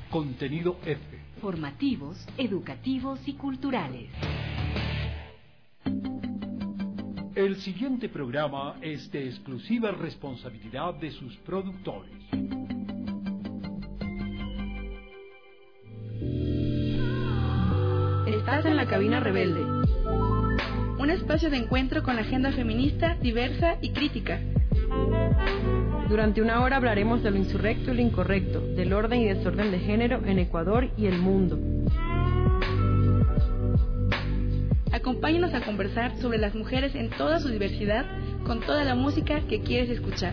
Contenido F. Formativos, educativos y culturales. El siguiente programa es de exclusiva responsabilidad de sus productores. Estás en la cabina rebelde. Un espacio de encuentro con la agenda feminista, diversa y crítica. Durante una hora hablaremos de lo insurrecto y lo incorrecto, del orden y desorden de género en Ecuador y el mundo. Acompáñanos a conversar sobre las mujeres en toda su diversidad, con toda la música que quieres escuchar.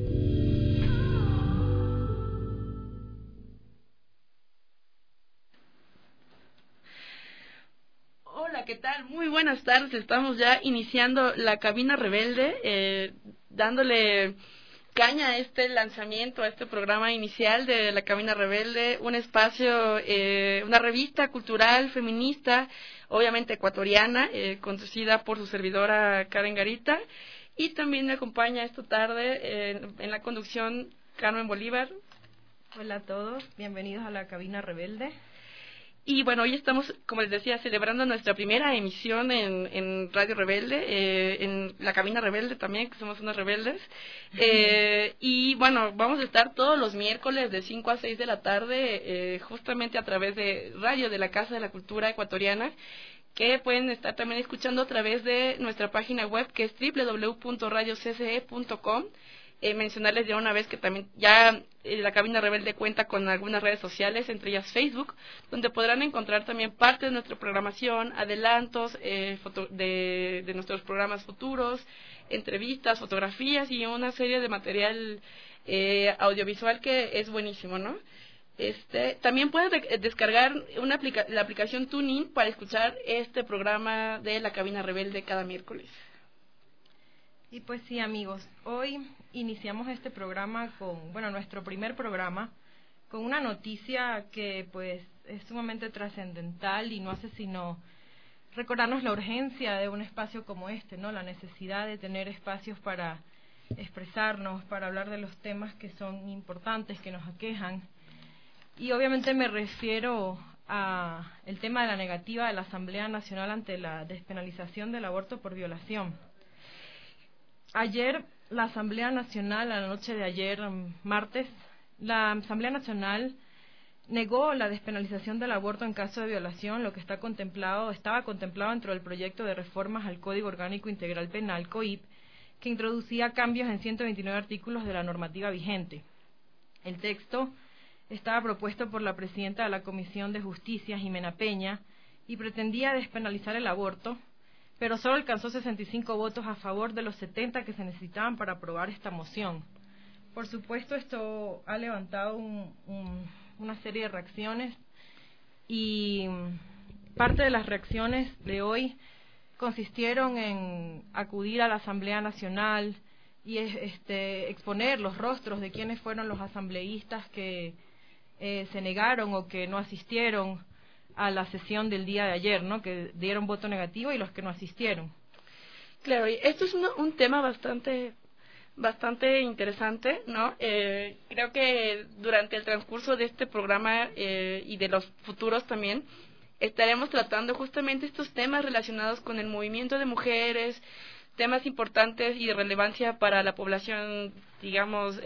Hola, ¿qué tal? Muy buenas tardes. Estamos ya iniciando la cabina rebelde, dándole caña a este lanzamiento, a este programa inicial de la cabina rebelde, un espacio, una revista cultural feminista, obviamente ecuatoriana, conducida por su servidora Karen Garita, y también me acompaña esta tarde en la conducción Carmen Bolívar. Hola a todos, bienvenidos a la cabina rebelde. Y bueno, hoy estamos, como les decía, celebrando nuestra primera emisión en Radio Rebelde, en la cabina rebelde también, que somos unos rebeldes. Y bueno, vamos a estar todos los miércoles de 5 a 6 de la tarde, justamente a través de radio de la Casa de la Cultura Ecuatoriana, que pueden estar también escuchando a través de nuestra página web, que es www.radiocce.com. Mencionarles de una vez que también ya la cabina rebelde cuenta con algunas redes sociales, entre ellas Facebook, donde podrán encontrar también parte de nuestra programación, adelantos de nuestros programas futuros, entrevistas, fotografías y una serie de material audiovisual que es buenísimo, ¿no? También pueden descargar la aplicación TuneIn para escuchar este programa de la cabina rebelde cada miércoles. Y pues sí, amigos, hoy iniciamos este programa nuestro primer programa, con una noticia que pues es sumamente trascendental y no hace sino recordarnos la urgencia de un espacio como este, ¿no? La necesidad de tener espacios para expresarnos, para hablar de los temas que son importantes, que nos aquejan. Y obviamente me refiero a el tema de la negativa de la Asamblea Nacional ante la despenalización del aborto por violación. Ayer, la Asamblea Nacional, a la noche de ayer, martes, la Asamblea Nacional negó la despenalización del aborto en caso de violación, lo que estaba contemplado dentro del proyecto de reformas al Código Orgánico Integral Penal, COIP, que introducía cambios en 129 artículos de la normativa vigente. El texto estaba propuesto por la presidenta de la Comisión de Justicia, Jimena Peña, y pretendía despenalizar el aborto, pero solo alcanzó 65 votos a favor de los 70 que se necesitaban para aprobar esta moción. Por supuesto, esto ha levantado una serie de reacciones y parte de las reacciones de hoy consistieron en acudir a la Asamblea Nacional y exponer los rostros de quienes fueron los asambleístas que se negaron o que no asistieron a la sesión del día de ayer, ¿no? Que dieron voto negativo y los que no asistieron. Claro, y esto es un tema bastante interesante, ¿no? Creo que durante el transcurso de este programa y de los futuros también estaremos tratando justamente estos temas relacionados con el movimiento de mujeres, temas importantes y de relevancia para la población, digamos,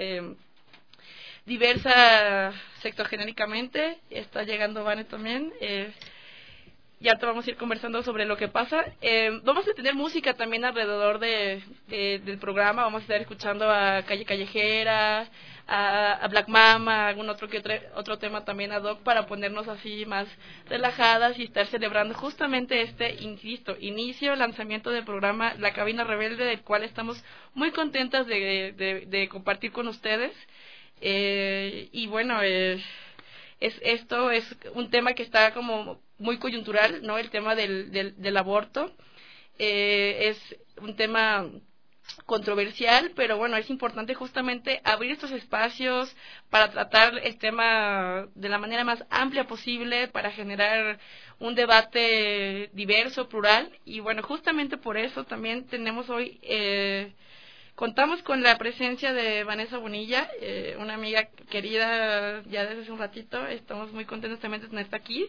diversa sectogenéricamente. Está llegando Vane también. Ya te vamos a ir conversando sobre lo que pasa. Vamos a tener música también alrededor del programa. Vamos a estar escuchando a Calle Callejera, a Black Mama, algún otro tema también ad hoc para ponernos así más relajadas y estar celebrando justamente lanzamiento del programa La Cabina Rebelde, del cual estamos muy contentas de compartir con ustedes. Y bueno, esto es un tema que está como muy coyuntural, ¿no? El tema del aborto es un tema controversial, pero bueno, es importante justamente abrir estos espacios para tratar el tema de la manera más amplia posible, para generar un debate diverso, plural, y bueno, justamente por eso también tenemos hoy Contamos con la presencia de Vanessa Bonilla, una amiga querida ya desde hace un ratito. Estamos muy contentos también de tenerte aquí.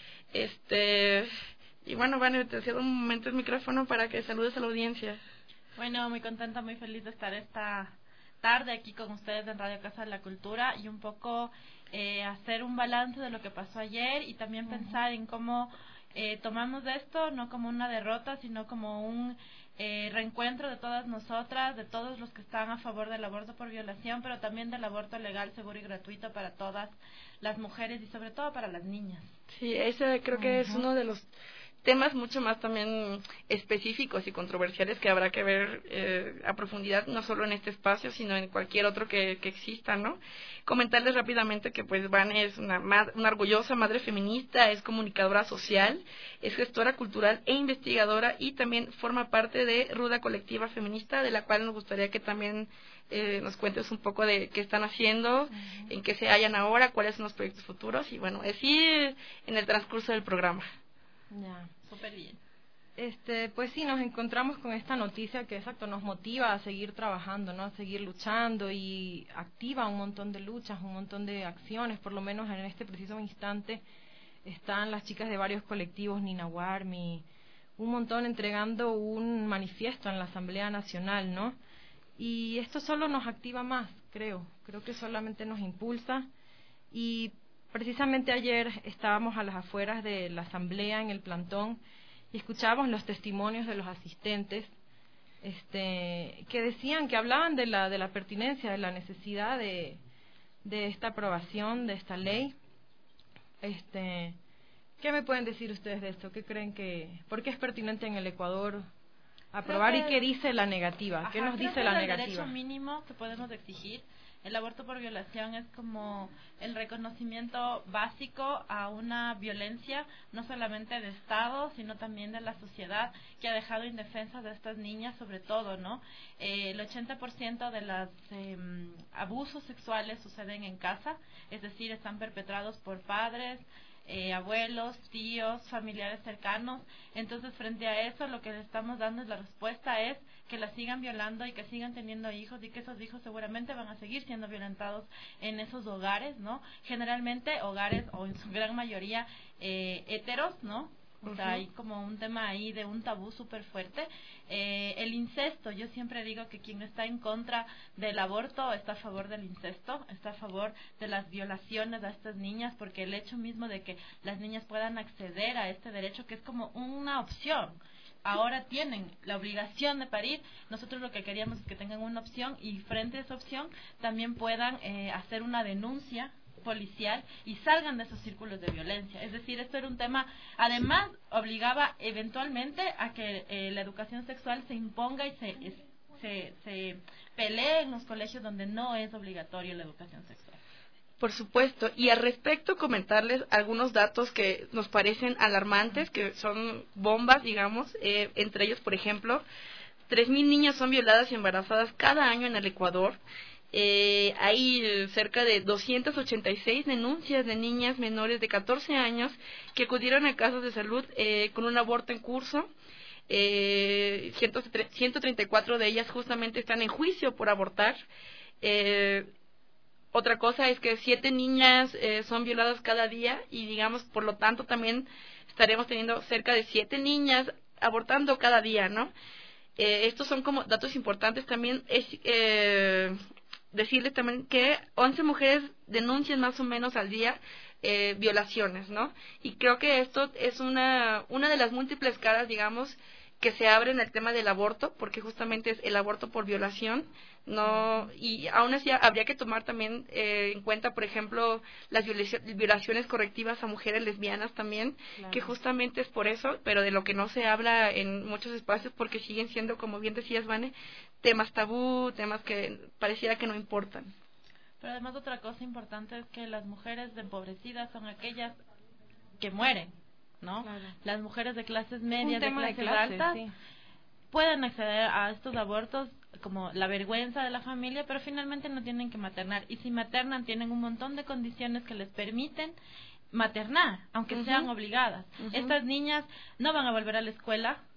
Y bueno, Vanessa, te cedo un momento el micrófono para que saludes a la audiencia. Bueno, muy contenta, muy feliz de estar esta tarde aquí con ustedes en Radio Casa de la Cultura y un poco hacer un balance de lo que pasó ayer y también pensar en cómo tomamos esto no como una derrota, sino como un reencuentro de todas nosotras, de todos los que están a favor del aborto por violación, pero también del aborto legal, seguro y gratuito para todas las mujeres y sobre todo para las niñas. Sí, ese creo que es uno de los temas mucho más también específicos y controversiales que habrá que ver a profundidad, no solo en este espacio, sino en cualquier otro que exista, ¿no? Comentarles rápidamente que pues Van es una orgullosa madre feminista, es comunicadora social, es gestora cultural e investigadora y también forma parte de Ruda Colectiva Feminista, de la cual nos gustaría que también nos cuentes un poco de qué están haciendo, en qué se hallan ahora, cuáles son los proyectos futuros y bueno, así en el transcurso del programa. Ya, súper bien. Pues sí, nos encontramos con esta noticia que exacto nos motiva a seguir trabajando, ¿no? A seguir luchando y activa un montón de luchas, un montón de acciones, por lo menos en este preciso instante están las chicas de varios colectivos, Nina Warmi, un montón entregando un manifiesto en la Asamblea Nacional, ¿no? Y esto solo nos activa más, creo que solamente nos impulsa y precisamente ayer estábamos a las afueras de la asamblea en el plantón y escuchábamos los testimonios de los asistentes que decían, que hablaban de la pertinencia, de la necesidad de esta aprobación de esta ley. ¿Qué me pueden decir ustedes de esto? ¿Qué creen por qué es pertinente en el Ecuador aprobar y qué dice la negativa? ¿Qué nos dice la negativa? El derecho mínimo que podemos exigir. El aborto por violación es como el reconocimiento básico a una violencia, no solamente de Estado, sino también de la sociedad, que ha dejado indefensas a estas niñas, sobre todo, ¿no? El 80% de los abusos sexuales suceden en casa, es decir, están perpetrados por padres, abuelos, tíos, familiares cercanos. Entonces, frente a eso, lo que le estamos dando es la respuesta es que las sigan violando y que sigan teniendo hijos y que esos hijos seguramente van a seguir siendo violentados en esos hogares, ¿no? Generalmente hogares, o en su gran mayoría, heteros, ¿no? O sea, hay como un tema ahí de un tabú súper fuerte. El incesto, yo siempre digo que quien está en contra del aborto está a favor del incesto, está a favor de las violaciones a estas niñas, porque el hecho mismo de que las niñas puedan acceder a este derecho, que es como una opción, ahora tienen la obligación de parir, nosotros lo que queríamos es que tengan una opción y frente a esa opción también puedan hacer una denuncia policial y salgan de esos círculos de violencia. Es decir, esto era un tema, además obligaba eventualmente a que la educación sexual se imponga y se pelee en los colegios donde no es obligatorio la educación sexual. Por supuesto, y al respecto comentarles algunos datos que nos parecen alarmantes, que son bombas, digamos, entre ellos, por ejemplo, 3,000 niñas son violadas y embarazadas cada año en el Ecuador. Hay cerca de 286 denuncias de niñas menores de 14 años que acudieron a casos de salud con un aborto en curso. 134 de ellas justamente están en juicio por abortar. Otra cosa es que 7 niñas son violadas cada día y digamos, por lo tanto, también estaremos teniendo cerca de 7 niñas abortando cada día, ¿no? Estos son como datos importantes. También es decirles también que 11 mujeres denuncian más o menos al día violaciones, ¿no? Y creo que esto es una de las múltiples caras, digamos, que se abre en el tema del aborto, porque justamente es el aborto por violación, no, y aún así habría que tomar también en cuenta, por ejemplo, las violaciones correctivas a mujeres lesbianas también, claro, que justamente es por eso, pero de lo que no se habla en muchos espacios, porque siguen siendo, como bien decías, Vane, temas tabú, temas que pareciera que no importan. Pero además otra cosa importante es que las mujeres empobrecidas son aquellas que mueren, ¿no? Claro. Las mujeres de clases medias, de clases altas, sí, pueden acceder a estos abortos como la vergüenza de la familia, pero finalmente no tienen que maternar. Y si maternan, tienen un montón de condiciones que les permiten maternar, aunque sean obligadas. Estas niñas no van a volver a la escuela,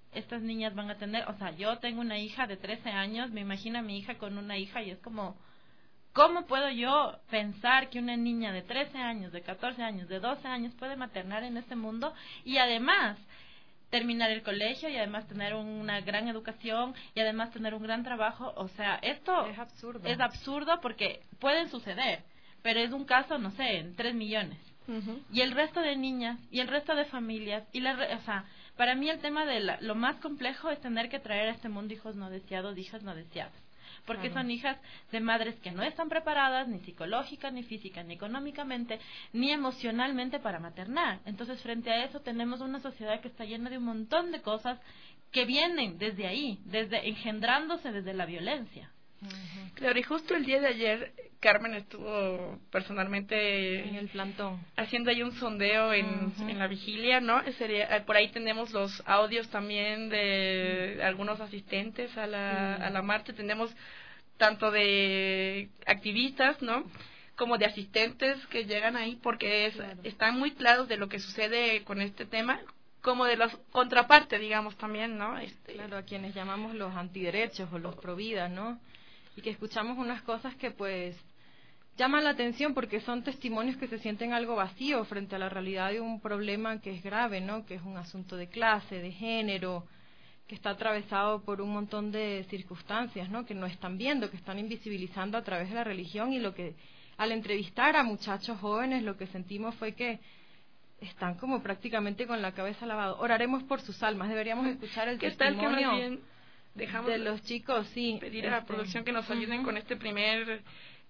estas niñas van a tener. O sea, yo tengo una hija de 13 años, me imagino a mi hija con una hija y es como, ¿cómo puedo yo pensar que una niña de 13 años, de 14 años, de 12 años puede maternar en este mundo y además terminar el colegio y además tener una gran educación y además tener un gran trabajo? O sea, esto es absurdo porque pueden suceder, pero es un caso, no sé, en 3 millones. Y el resto de niñas y el resto de familias o sea, para mí el tema de lo más complejo es tener que traer a este mundo hijos no deseados, hijas no deseadas, porque son hijas de madres que no están preparadas ni psicológica, ni física, ni económicamente, ni emocionalmente para maternar. Entonces, frente a eso tenemos una sociedad que está llena de un montón de cosas que vienen desde ahí, engendrándose desde la violencia. Claro, y justo el día de ayer Carmen estuvo personalmente en el plantón haciendo ahí un sondeo en la vigilia, ¿no? Por ahí tenemos los audios también de algunos asistentes a la marcha. Tenemos tanto de activistas, ¿no?, como de asistentes que llegan ahí porque están muy claros de lo que sucede con este tema, como de la contraparte, digamos, también, ¿no? Claro, a quienes llamamos los antiderechos o los providas, ¿no? Y que escuchamos unas cosas que pues llaman la atención porque son testimonios que se sienten algo vacíos frente a la realidad de un problema que es grave, ¿no? Que es un asunto de clase, de género, que está atravesado por un montón de circunstancias, ¿no? Que no están viendo, que están invisibilizando a través de la religión. Y lo que, al entrevistar a muchachos jóvenes, lo que sentimos fue que están como prácticamente con la cabeza lavada. Oraremos por sus almas. Deberíamos escuchar el testimonio de los chicos, sí. Pedir a la producción que nos ayuden con este primer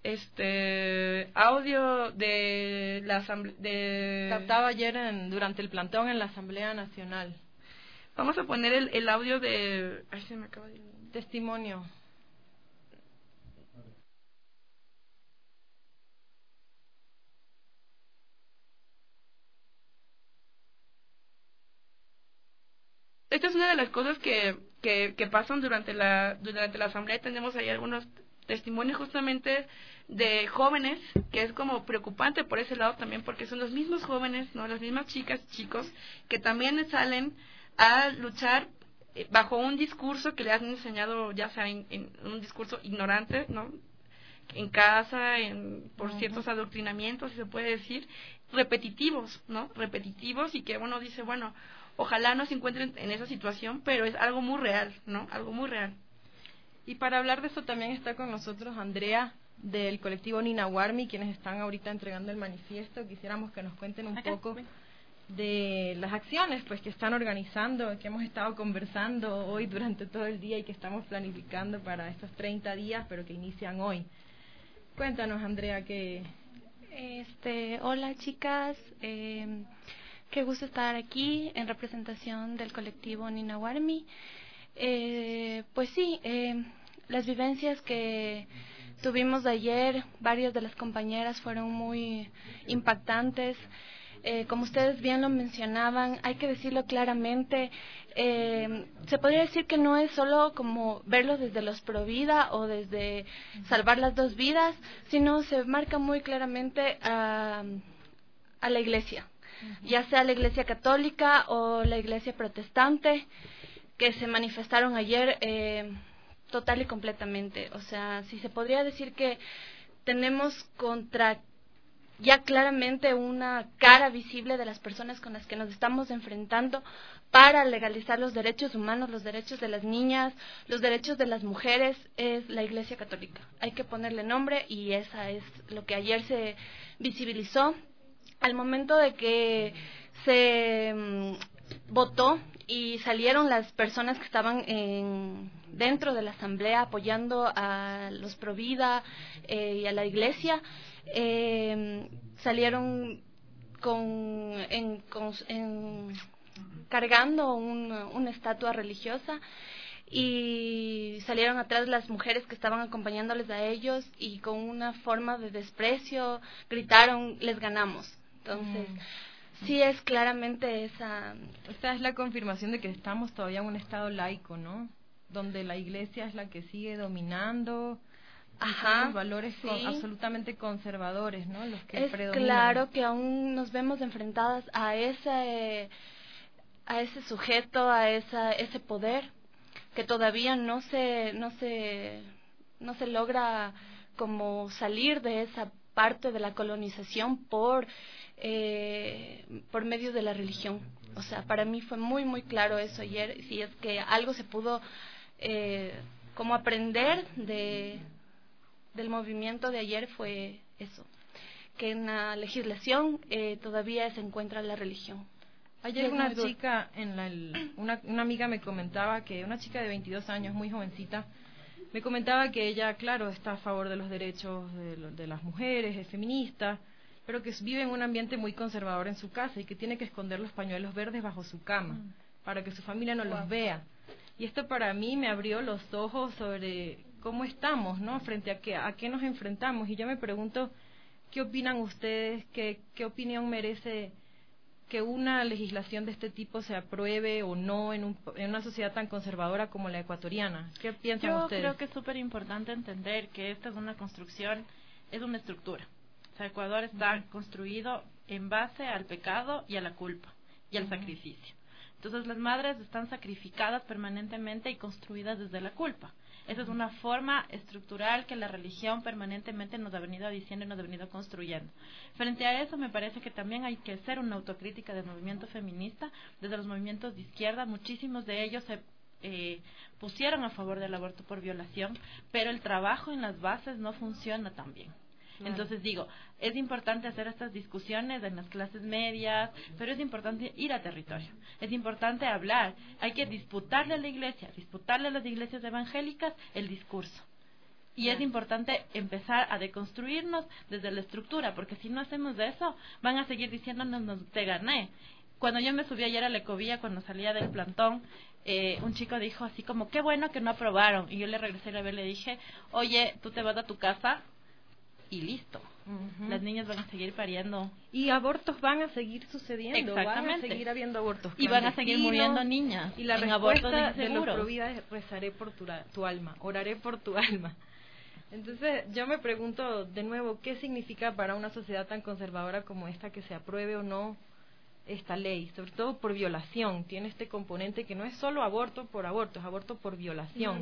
audio de la asamblea captado ayer durante el plantón en la Asamblea Nacional. Vamos a poner el audio de... Ay, se me acaba de... Testimonio. Esta es una de las cosas que pasan durante la asamblea. Tenemos ahí algunos testimonios justamente de jóvenes, que es como preocupante por ese lado también, porque son los mismos jóvenes, no, las mismas chicas, chicos, que también salen a luchar bajo un discurso que le han enseñado, ya sea en un discurso ignorante, ¿no?, en casa, por ciertos adoctrinamientos, si se puede decir, repetitivos, ¿no?, repetitivos, y que uno dice, bueno, ojalá no se encuentren en esa situación, pero es algo muy real, ¿no?, algo muy real. Y para hablar de eso también está con nosotros Andrea, del colectivo Nina Warmi, quienes están ahorita entregando el manifiesto. Quisiéramos que nos cuenten un poco de las acciones pues que están organizando, que hemos estado conversando hoy durante todo el día y que estamos planificando para estos 30 días, pero que inician hoy. Cuéntanos, Andrea, que... Hola, chicas. Qué gusto estar aquí en representación del colectivo Nina Warmi. Pues sí, las vivencias que tuvimos de ayer, varias de las compañeras fueron muy impactantes. Como ustedes bien lo mencionaban, hay que decirlo claramente, se podría decir que no es solo como verlo desde los Provida o desde salvar las dos vidas, sino se marca muy claramente a la Iglesia, ya sea la Iglesia católica o la Iglesia protestante, que se manifestaron ayer total y completamente. O sea, si se podría decir que tenemos ya claramente una cara visible de las personas con las que nos estamos enfrentando para legalizar los derechos humanos, los derechos de las niñas, los derechos de las mujeres, es la Iglesia Católica. Hay que ponerle nombre y esa es lo que ayer se visibilizó. Al momento de que se votó y salieron las personas que estaban dentro de la asamblea apoyando a los Provida y a la Iglesia, salieron cargando una estatua religiosa y salieron atrás las mujeres que estaban acompañándoles a ellos y con una forma de desprecio gritaron, les ganamos. Entonces, sí es claramente esa... Esta es la confirmación de que estamos todavía en un estado laico, ¿no? Donde la Iglesia es la que sigue dominando... Ajá, los valores sí, absolutamente conservadores, ¿no? Los que es predominan. Claro que aún nos vemos enfrentadas a ese sujeto, a ese poder que todavía no se logra como salir de esa parte de la colonización por medio de la religión. O sea, para mí fue muy muy claro eso ayer. Si es que algo se pudo como aprender del movimiento de ayer, fue eso, que en la legislación todavía se encuentra la religión. Ayer una chica, una amiga me comentaba que una chica de 22 años, muy jovencita, me comentaba que ella, claro, está a favor de los derechos de las mujeres, es feminista, pero que vive en un ambiente muy conservador en su casa y que tiene que esconder los pañuelos verdes bajo su cama para que su familia no los vea. Y esto para mí me abrió los ojos sobre cómo estamos, ¿no? Frente a qué nos enfrentamos. Y yo me pregunto, ¿qué opinan ustedes? ¿Qué opinión merece que una legislación de este tipo se apruebe o no en una sociedad tan conservadora como la ecuatoriana? ¿Qué piensan ustedes? Yo creo que es súper importante entender que esta es una construcción, es una estructura. O sea, Ecuador está construido en base al pecado y a la culpa y al sacrificio. Entonces las madres están sacrificadas permanentemente y construidas desde la culpa. Esa es una forma estructural que la religión permanentemente nos ha venido diciendo y nos ha venido construyendo. Frente a eso, me parece que también hay que hacer una autocrítica del movimiento feminista. Desde los movimientos de izquierda, muchísimos de ellos se pusieron a favor del aborto por violación, pero el trabajo en las bases no funciona tan bien. Entonces digo, es importante hacer estas discusiones en las clases medias, pero es importante ir a territorio, es importante hablar, hay que disputarle a la iglesia, disputarle a las iglesias evangélicas el discurso. Y es importante empezar a deconstruirnos desde la estructura, porque si no hacemos eso, van a seguir diciéndonos, te gané. Cuando yo me subí ayer a la Ecovía, cuando salía del plantón, un chico dijo así como, qué bueno que no aprobaron. Y yo le regresé a ver, le dije, oye, tú te vas a tu casa y listo. Las niñas van a seguir pariendo. Y abortos van a seguir sucediendo. Exactamente. Van a seguir habiendo abortos. Y van a seguir muriendo niñas. Y la respuesta de los Provida es, rezaré por tu alma, oraré por tu alma. Entonces, yo me pregunto de nuevo, ¿qué significa para una sociedad tan conservadora como esta que se apruebe o no esta ley? Sobre todo por violación. Tiene este componente que no es solo aborto por aborto, es aborto por violación.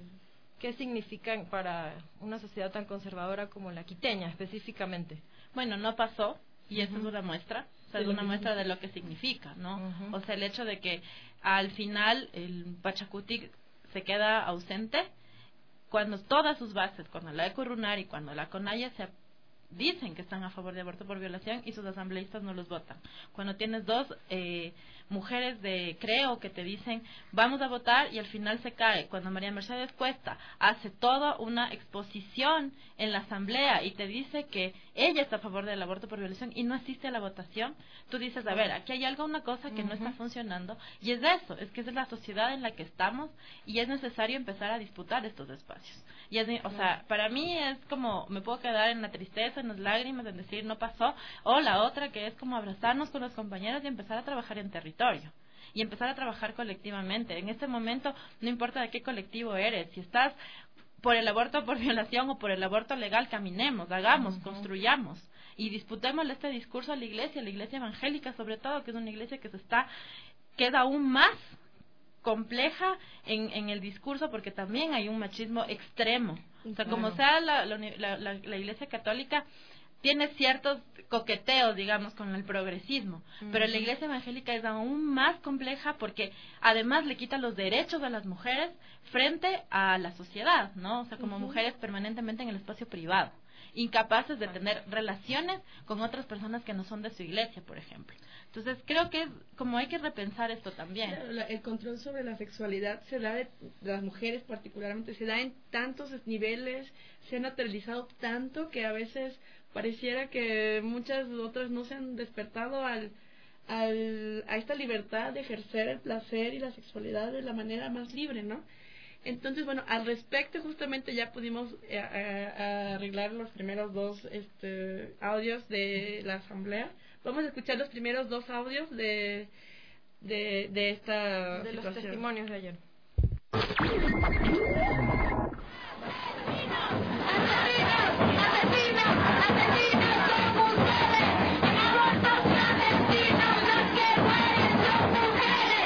¿Qué significan para una sociedad tan conservadora como la quiteña, específicamente? Bueno, no pasó, y eso es una muestra, o sea, es una muestra de lo que significa, ¿no? O sea, el hecho de que al final el Pachacutic se queda ausente, cuando todas sus bases, cuando la Ecurrunar y cuando la CONAIE dicen que están a favor de aborto por violación y sus asambleístas no los votan. Cuando tienes dos mujeres de Creo que te dicen vamos a votar y al final se cae. Cuando María Mercedes Cuesta hace toda una exposición en la asamblea y te dice que ella está a favor del aborto por violación y no asiste a la votación, tú dices, a ver, aquí hay una cosa que no está funcionando y es eso, es que es la sociedad en la que estamos y es necesario empezar a disputar estos espacios. Y es, o sea, para mí es como, me puedo quedar en la tristeza, en las lágrimas, en decir no pasó, o la otra que es como abrazarnos con los compañeros y empezar a trabajar en territorio y empezar a trabajar colectivamente. En este momento no importa de qué colectivo eres, si estás por el aborto por violación o por el aborto legal, caminemos, hagamos, construyamos y disputémosle este discurso a la iglesia evangélica sobre todo, que es una iglesia que queda aún más compleja en el discurso porque también hay un machismo extremo. O sea, como sea la iglesia católica tiene ciertos coqueteos, digamos, con el progresismo, pero la iglesia evangélica es aún más compleja porque además le quita los derechos a las mujeres frente a la sociedad, ¿no? O sea, como mujeres permanentemente en el espacio privado, incapaces de tener relaciones con otras personas que no son de su iglesia, por ejemplo. Entonces, creo que es como hay que repensar esto también. Claro, el control sobre la sexualidad se da de las mujeres particularmente, se da en tantos niveles, se ha naturalizado tanto que a veces pareciera que muchas otras no se han despertado a esta libertad de ejercer el placer y la sexualidad de la manera más libre, ¿no? Entonces, bueno, al respecto justamente ya pudimos arreglar los primeros dos audios de la asamblea. Vamos a escuchar los primeros dos audios de esta de situación. Los testimonios de ayer. Asesinos, somos ustedes, abortos clandestinos, los que mueren son mujeres.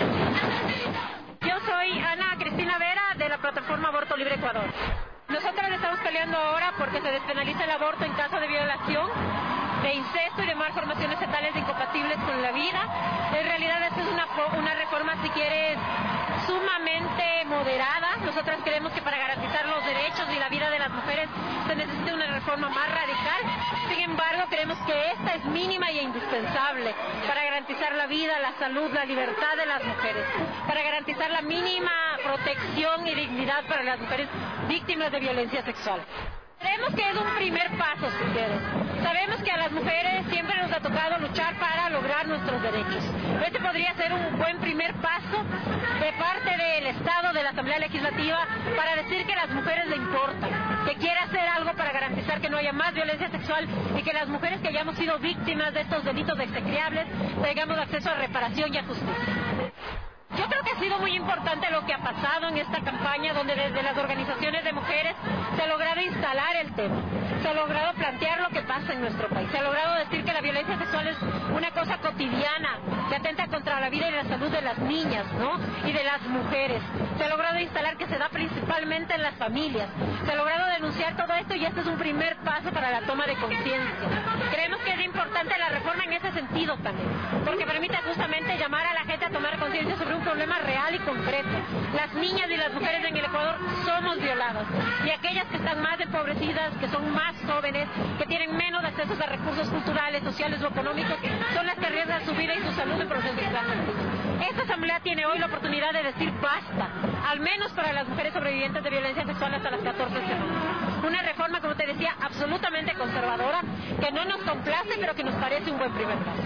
aborto en caso de violación, de incesto y de malformaciones fetales incompatibles con la vida. En realidad esta es una reforma, si quieres, sumamente moderada. Nosotras creemos que para garantizar los derechos y la vida de las mujeres se necesita una reforma más radical. Sin embargo, creemos que esta es mínima e indispensable para garantizar la vida, la salud, la libertad de las mujeres, para garantizar la mínima protección y dignidad para las mujeres víctimas de violencia sexual. Creemos que es un primer paso, si quieres. Sabemos que a las mujeres siempre nos ha tocado luchar para lograr nuestros derechos. Este podría ser un buen primer paso de parte del Estado, de la Asamblea Legislativa, para decir que a las mujeres le importa, que quiere hacer algo para garantizar que no haya más violencia sexual y que las mujeres que hayamos sido víctimas de estos delitos execrables tengamos acceso a reparación y a justicia. Yo creo que ha sido muy importante lo que ha pasado en esta campaña, donde desde las organizaciones de mujeres se ha logrado instalar el tema, se ha logrado plantear lo que pasa en nuestro país, se ha logrado decir que la violencia sexual es una cosa cotidiana, que atenta contra la vida y la salud de las niñas, ¿no? Y de las mujeres. Se ha logrado instalar que se da principalmente en las familias. Se ha logrado denunciar todo esto y este es un primer paso para la toma de conciencia. Creemos que es importante la reforma en ese sentido también, porque permite justamente llamar a la gente a tomar conciencia sobre un problema real y concreto. Las niñas y las mujeres en el Ecuador somos violadas, y aquellas que están más empobrecidas, que son más jóvenes, que tienen menos acceso a recursos culturales, sociales o económicos, son las que arriesgan su vida y su salud en procesos de cáncer. Esta asamblea tiene hoy la oportunidad de decir basta, al menos para las mujeres sobrevivientes de violencia sexual hasta las 14 semanas. Una reforma, como te decía, absolutamente conservadora, que no nos complace, pero que nos parece un buen primer paso.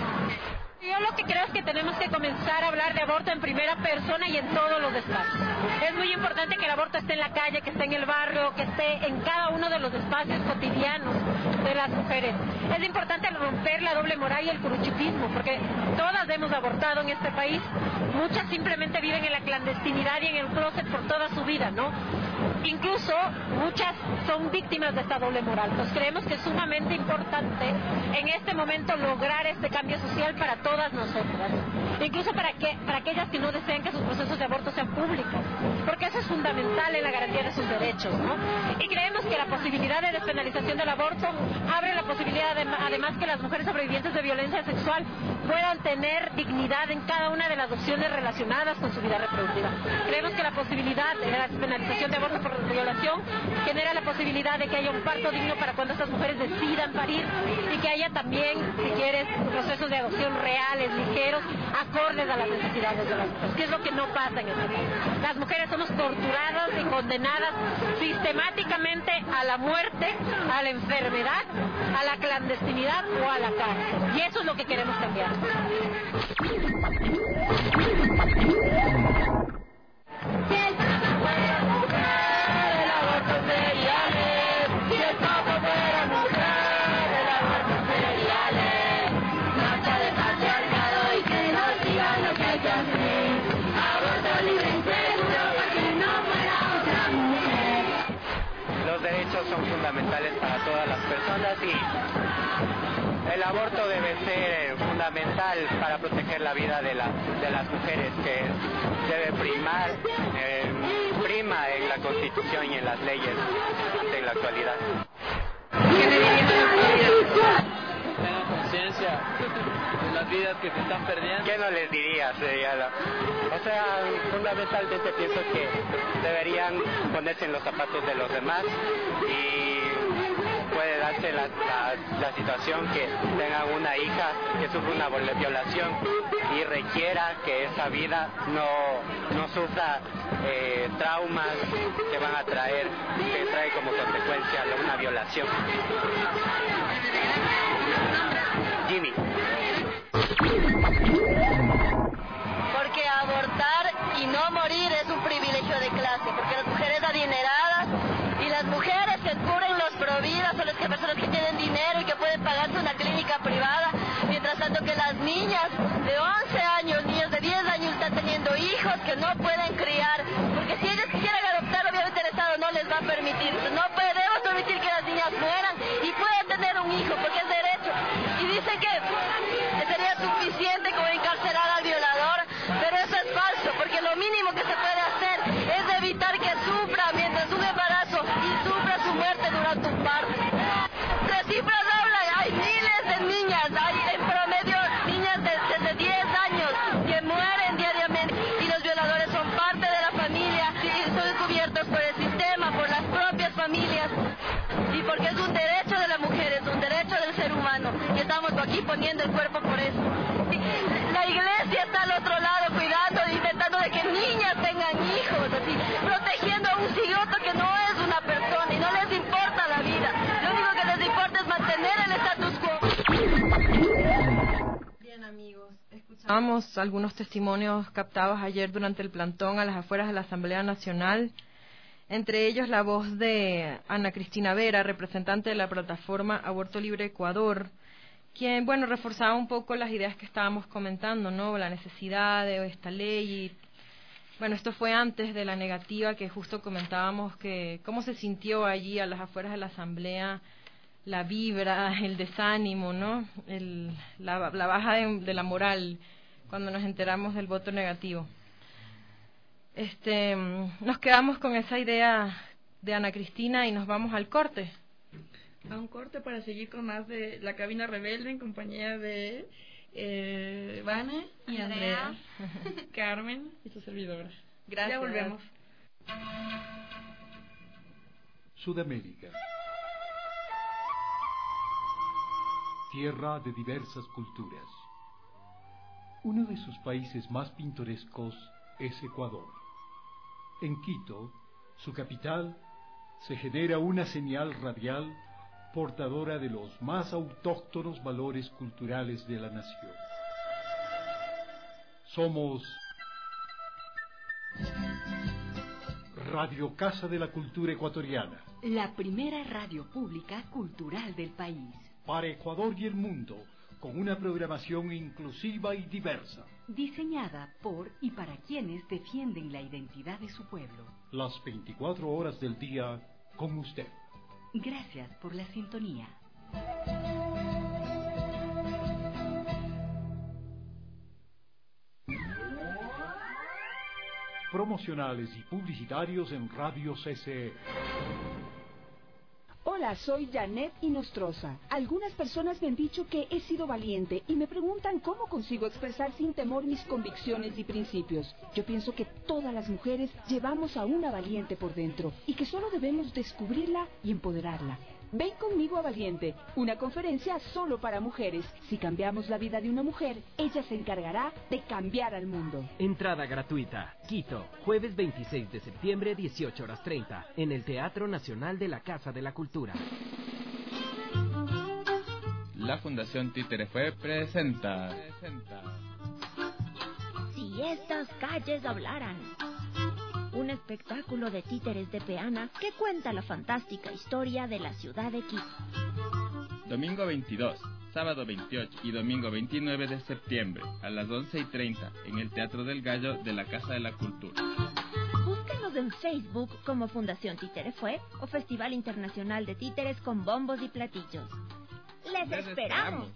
Yo lo que creo es que tenemos que comenzar a hablar de aborto en primera persona y en todos los espacios. Es muy importante que el aborto esté en la calle, que esté en el barrio, que esté en cada uno de los espacios cotidianos de las mujeres. Es importante romper la doble moral y el curuchipismo, porque todas hemos abortado en este país. Muchas simplemente viven en la clandestinidad y en el closet por toda su vida, ¿no? Incluso muchas son víctimas de esta doble moral. Pues creemos que es sumamente importante en este momento lograr este cambio social para todas nosotras, incluso para aquellas que no desean que sus procesos de aborto sean públicos, porque eso es fundamental en la garantía de sus derechos, ¿no? Y creemos que la posibilidad de despenalización del aborto abre la posibilidad además que las mujeres sobrevivientes de violencia sexual puedan tener dignidad en cada una de las opciones relacionadas con su vida reproductiva. Creemos que la posibilidad de la despenalización de aborto por violación genera la posibilidad de que haya un parto digno para cuando estas mujeres decidan parir, y que haya también, si quieres, procesos de adopción reales, ligeros, acordes a las necesidades de las mujeres, que es lo que no pasa en este país. Las mujeres somos torturadas y condenadas sistemáticamente a la muerte, a la enfermedad, a la clandestinidad o a la cárcel. Y eso es lo que queremos cambiar. Los derechos son fundamentales para todas las personas y el aborto debe ser fundamental para proteger la vida de las mujeres, que debe prima en la Constitución y en las leyes en la actualidad. ¿Qué le dirías a la autoridad? Tengan conciencia de las vidas que se están perdiendo. ¿Qué no les diría? O sea, fundamentalmente pienso que deberían ponerse en los zapatos de los demás, y puede darse la situación que tengan una hija que sufre una violación y requiera que esa vida no sufra traumas que van a traer, que trae como consecuencia una violación. Jimmy. Porque abortar y no morir es un privilegio de clase, porque las mujeres adineradas y las mujeres que cubren los providas son las personas que tienen dinero y que pueden pagarse una clínica privada, mientras tanto que las niñas de 11 años, niños de 10 años están teniendo hijos que no pueden criar, porque si ellas quisieran adoptar, obviamente el Estado no les va a permitir. No podemos permitir que las niñas mueran y puedan tener un hijo, porque es derecho. Y dicen que sería suficiente con encarcelar al violador, pero eso es falso, porque lo mínimo que se puede hacer es evitar que sufra mientras un embarazo y sufra su muerte durante un parto. exponiendo el cuerpo por eso. La iglesia está al otro lado cuidando, intentando de que niñas tengan hijos, así, protegiendo a un cigoto que no es una persona y no les importa la vida. Lo único que les importa es mantener el status quo. Bien, amigos, escuchamos algunos testimonios captados ayer durante el plantón a las afueras de la Asamblea Nacional, entre ellos la voz de Ana Cristina Vera, representante de la plataforma Aborto Libre Ecuador, quien, bueno, reforzaba un poco las ideas que estábamos comentando, ¿no? La necesidad de esta ley y, bueno, esto fue antes de la negativa que justo comentábamos, que cómo se sintió allí a las afueras de la Asamblea, la vibra, el desánimo, ¿no? La baja de la moral cuando nos enteramos del voto negativo. Nos quedamos con esa idea de Ana Cristina y nos vamos al corte. A un corte para seguir con más de La Cabina Rebelde en compañía de Vane y Andrea, Carmen y su servidora. Gracias. Ya volvemos. Sudamérica. Tierra de diversas culturas. Uno de sus países más pintorescos es Ecuador. En Quito, su capital, se genera una señal radial portadora de los más autóctonos valores culturales de la nación. Somos Radio Casa de la Cultura Ecuatoriana. La primera radio pública cultural del país. Para Ecuador y el mundo, con una programación inclusiva y diversa. Diseñada por y para quienes defienden la identidad de su pueblo. Las 24 horas del día con usted. Gracias por la sintonía. Promocionales y publicitarios en Radio CCE. Hola, soy Janet Inostroza. Algunas personas me han dicho que he sido valiente y me preguntan cómo consigo expresar sin temor mis convicciones y principios. Yo pienso que todas las mujeres llevamos a una valiente por dentro y que solo debemos descubrirla y empoderarla. Ven conmigo a Valiente, una conferencia solo para mujeres. Si cambiamos la vida de una mujer, ella se encargará de cambiar al mundo. Entrada gratuita. Quito, jueves 26 de septiembre, 18:30, en el Teatro Nacional de la Casa de la Cultura. La Fundación Títere Fue presenta. Si estas calles hablaran. Un espectáculo de títeres de peana que cuenta la fantástica historia de la ciudad de Quito. Domingo 22, sábado 28 y domingo 29 de septiembre a las 11:30 en el Teatro del Gallo de la Casa de la Cultura. Búsquenos en Facebook como Fundación Títere Fue o Festival Internacional de Títeres con Bombos y Platillos. ¡Les esperamos!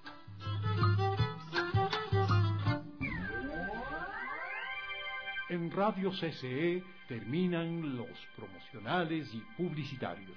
En Radio CCE terminan los promocionales y publicitarios.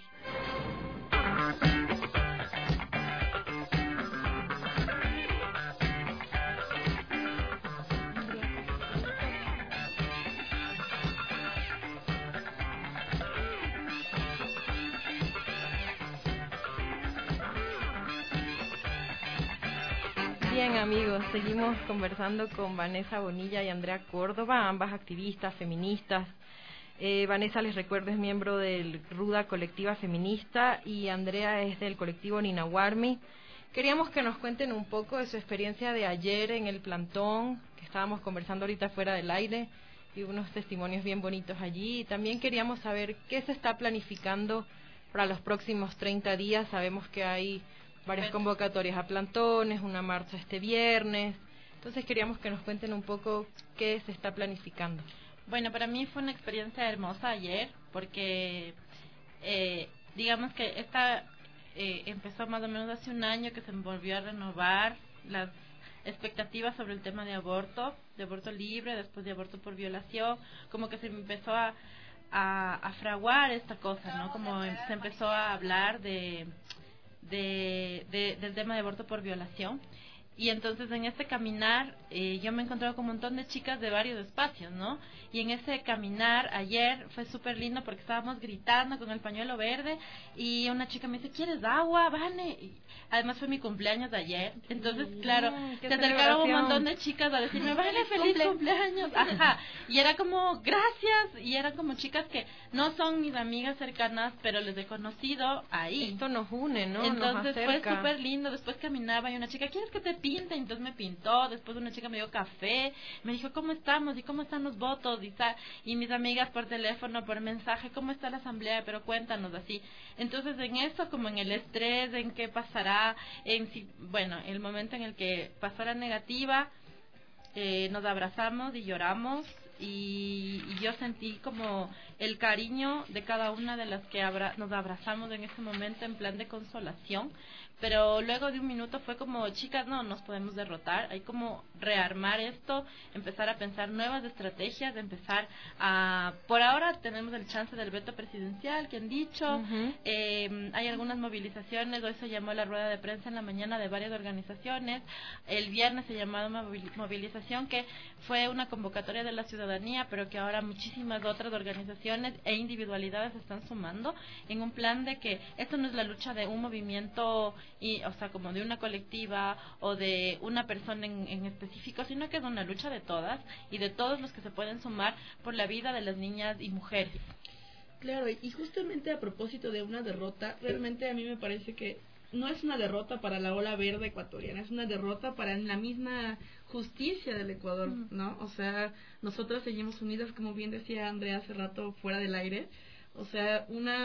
Bien, amigos, seguimos conversando con Vanessa Bonilla y Andrea Córdoba, ambas activistas feministas. Vanessa, les recuerdo, es miembro del RUDA Colectiva Feminista y Andrea es del colectivo Ninahuarmi. Queríamos que nos cuenten un poco de su experiencia de ayer en el plantón, que estábamos conversando ahorita fuera del aire, y unos testimonios bien bonitos allí. Y también queríamos saber qué se está planificando para los próximos 30 días. Sabemos que hay varias convocatorias a plantones, una marcha este viernes. Entonces queríamos que nos cuenten un poco qué se está planificando. Bueno, para mí fue una experiencia hermosa ayer, porque digamos que esta empezó más o menos hace un año, que se volvió a renovar las expectativas sobre el tema de aborto libre, después de aborto por violación, como que se empezó a fraguar esta cosa, ¿no? Como se empezó a hablar del tema de aborto por violación. Y entonces en este caminar yo me he encontrado con un montón de chicas de varios espacios, ¿no? Y en ese caminar ayer fue súper lindo porque estábamos gritando con el pañuelo verde y una chica me dice, ¿quieres agua, Vane? Y además fue mi cumpleaños de ayer. Entonces, claro, se acercaron un montón de chicas a decirme, Vane, feliz cumpleaños. Ajá. Y era como, gracias. Y eran como chicas que no son mis amigas cercanas, pero les he conocido ahí. Esto nos une, ¿no? Entonces nos fue acerca. súper lindo. Después caminaba y una chica, ¿quieres que te pinte? Y entonces me pintó. Después una chica me dio café. Me dijo, ¿cómo estamos? ¿Y cómo están los votos? Y mis amigas por teléfono, por mensaje, ¿cómo está la asamblea? Pero cuéntanos así. Entonces en eso, como en el estrés, en qué pasará, en si, bueno, el momento en el que pasó la negativa, nos abrazamos y lloramos. Y yo sentí como el cariño de cada una de las que nos abrazamos en ese momento en plan de consolación, pero luego de un minuto fue como, chicas, no nos podemos derrotar, hay como rearmar esto, empezar a pensar nuevas estrategias, empezar a, por ahora tenemos el chance del veto presidencial que han dicho, hay algunas movilizaciones, hoy se llamó la rueda de prensa en la mañana de varias organizaciones, el viernes se llamó una movilización que fue una convocatoria de la ciudadanía, pero que ahora muchísimas otras organizaciones e individualidades se están sumando en un plan de que esto no es la lucha de un movimiento, o sea, como de una colectiva o de una persona en específico, sino que es una lucha de todas y de todos los que se pueden sumar por la vida de las niñas y mujeres. Claro, y justamente a propósito de una derrota, realmente a mí me parece que no es una derrota para la ola verde ecuatoriana, es una derrota para la misma justicia del Ecuador, ¿no? O sea, nosotras seguimos unidas, como bien decía Andrea hace rato fuera del aire. O sea,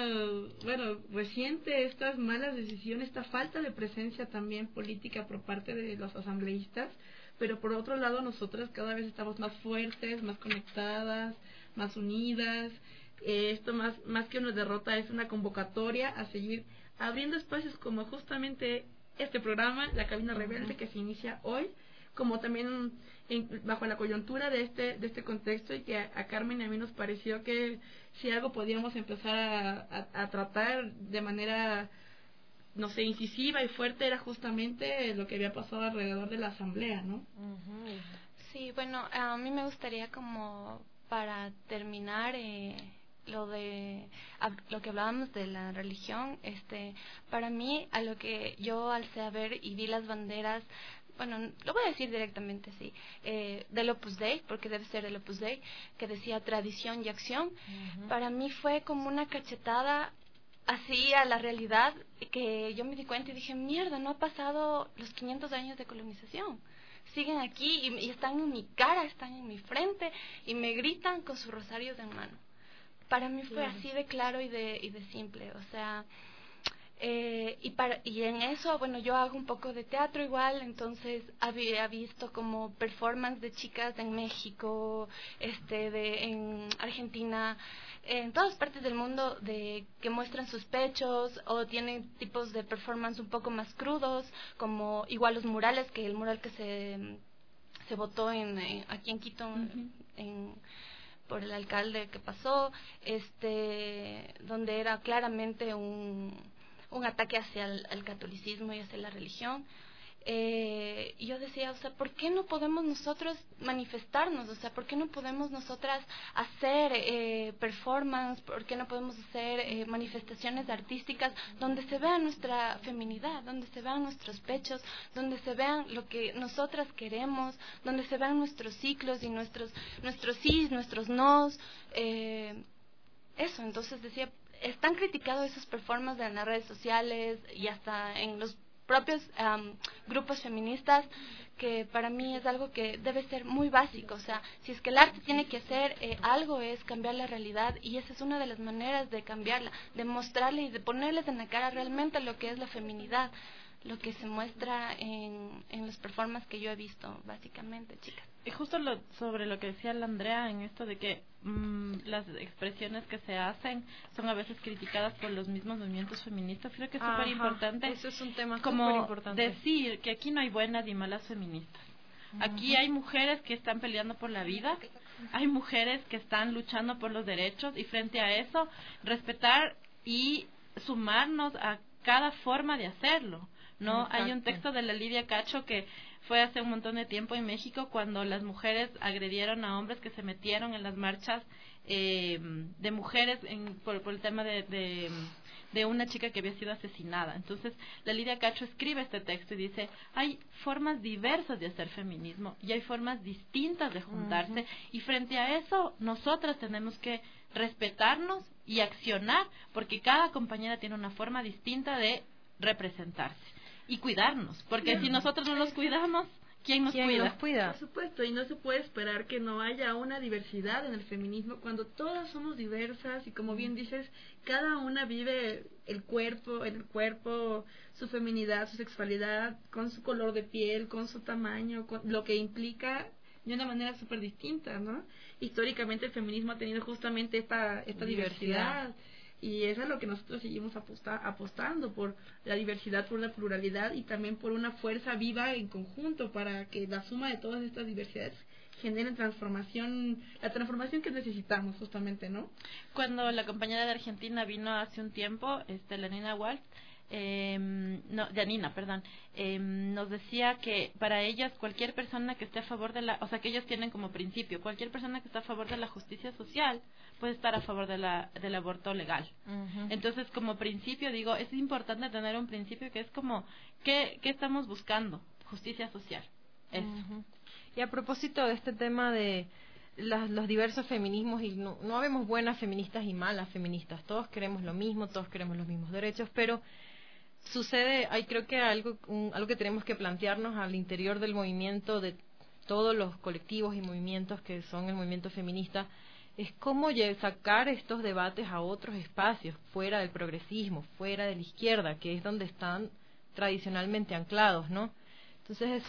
reciente estas malas decisiones, esta falta de presencia también política por parte de los asambleístas, pero por otro lado nosotras cada vez estamos más fuertes, más conectadas, más unidas. Esto más que una derrota es una convocatoria a seguir abriendo espacios como justamente este programa, La Cabina Rebelde, que se inicia hoy, como también bajo la coyuntura de este contexto, y que a Carmen y a mí nos pareció que si algo podíamos empezar a tratar de manera, no sé, incisiva y fuerte, era justamente lo que había pasado alrededor de la asamblea, ¿no? Sí, bueno, a mí me gustaría como para terminar lo que hablábamos de la religión, para mí, a lo que yo alcé a ver y vi las banderas, bueno, lo voy a decir directamente, sí, del Opus Dei, porque debe ser del Opus Dei, que decía tradición y acción. Para mí fue como una cachetada así a la realidad, que yo me di cuenta y dije, mierda, no ha pasado los 500 años de colonización. Siguen aquí y están en mi cara, están en mi frente y me gritan con sus rosarios en mano. Para mí fue así de claro y de simple, o sea, y en eso, bueno, yo hago un poco de teatro igual, entonces había visto como performance de chicas en México, en Argentina, en todas partes del mundo, que muestran sus pechos o tienen tipos de performance un poco más crudos, como igual los murales, que el mural que se votó aquí en Quito, por el alcalde que pasó, donde era claramente un ataque hacia el catolicismo y hacia la religión. Y yo decía, o sea, ¿por qué no podemos nosotros manifestarnos? O sea, ¿por qué no podemos nosotras hacer performance? ¿Por qué no podemos hacer manifestaciones artísticas donde se vea nuestra feminidad, donde se vean nuestros pechos, donde se vean lo que nosotras queremos, donde se vean nuestros ciclos y nuestros sís, nuestros nos? Eso, entonces decía, están criticados esos performances en las redes sociales y hasta en los propios grupos feministas, que para mí es algo que debe ser muy básico. O sea, si es que el arte tiene que hacer algo, es cambiar la realidad, y esa es una de las maneras de cambiarla, de mostrarle y de ponerles en la cara realmente lo que es la feminidad, lo que se muestra en los performances que yo he visto, básicamente, chicas. Y justo sobre lo que decía la Andrea, en esto de que las expresiones que se hacen son a veces criticadas por los mismos movimientos feministas, creo que es súper importante. Eso es un tema como súper importante. Decir que aquí no hay buenas y malas feministas. Aquí hay mujeres que están peleando por la vida, hay mujeres que están luchando por los derechos, y frente a eso, respetar y sumarnos a cada forma de hacerlo. ¿no? Exacto. Hay un texto de la Lidia Cacho que fue hace un montón de tiempo en México, cuando las mujeres agredieron a hombres que se metieron en las marchas de mujeres por el tema de una chica que había sido asesinada. Entonces, la Lidia Cacho escribe este texto y dice, hay formas diversas de hacer feminismo y hay formas distintas de juntarse, y frente a eso nosotras tenemos que respetarnos y accionar, porque cada compañera tiene una forma distinta de representarse y cuidarnos, porque si nosotros no nos cuidamos, ¿quién nos cuida? Por supuesto, y no se puede esperar que no haya una diversidad en el feminismo cuando todas somos diversas y, como bien dices, cada una vive en el cuerpo, su feminidad, su sexualidad, con su color de piel, con su tamaño, con lo que implica de una manera súper distinta, ¿no? Históricamente el feminismo ha tenido justamente esta diversidad. Y eso es lo que nosotros seguimos apostando, por la diversidad, por la pluralidad y también por una fuerza viva en conjunto para que la suma de todas estas diversidades generen transformación, la transformación que necesitamos justamente, ¿no? Cuando la compañera de Argentina vino hace un tiempo, la Nina Waltz, Janina, perdón, nos decía que para ellas cualquier persona que esté a favor que ellos tienen como principio, cualquier persona que esté a favor de la justicia social puede estar a favor del aborto legal. Entonces, como principio, digo, es importante tener un principio que es como, ¿qué estamos buscando? Justicia social. Eso. Y a propósito de este tema de los diversos feminismos, y no habemos buenas feministas y malas feministas, todos queremos lo mismo, todos queremos los mismos derechos, pero hay creo que algo que tenemos que plantearnos al interior del movimiento, de todos los colectivos y movimientos que son el movimiento feminista, es cómo sacar estos debates a otros espacios, fuera del progresismo, fuera de la izquierda, que es donde están tradicionalmente anclados, ¿no? Entonces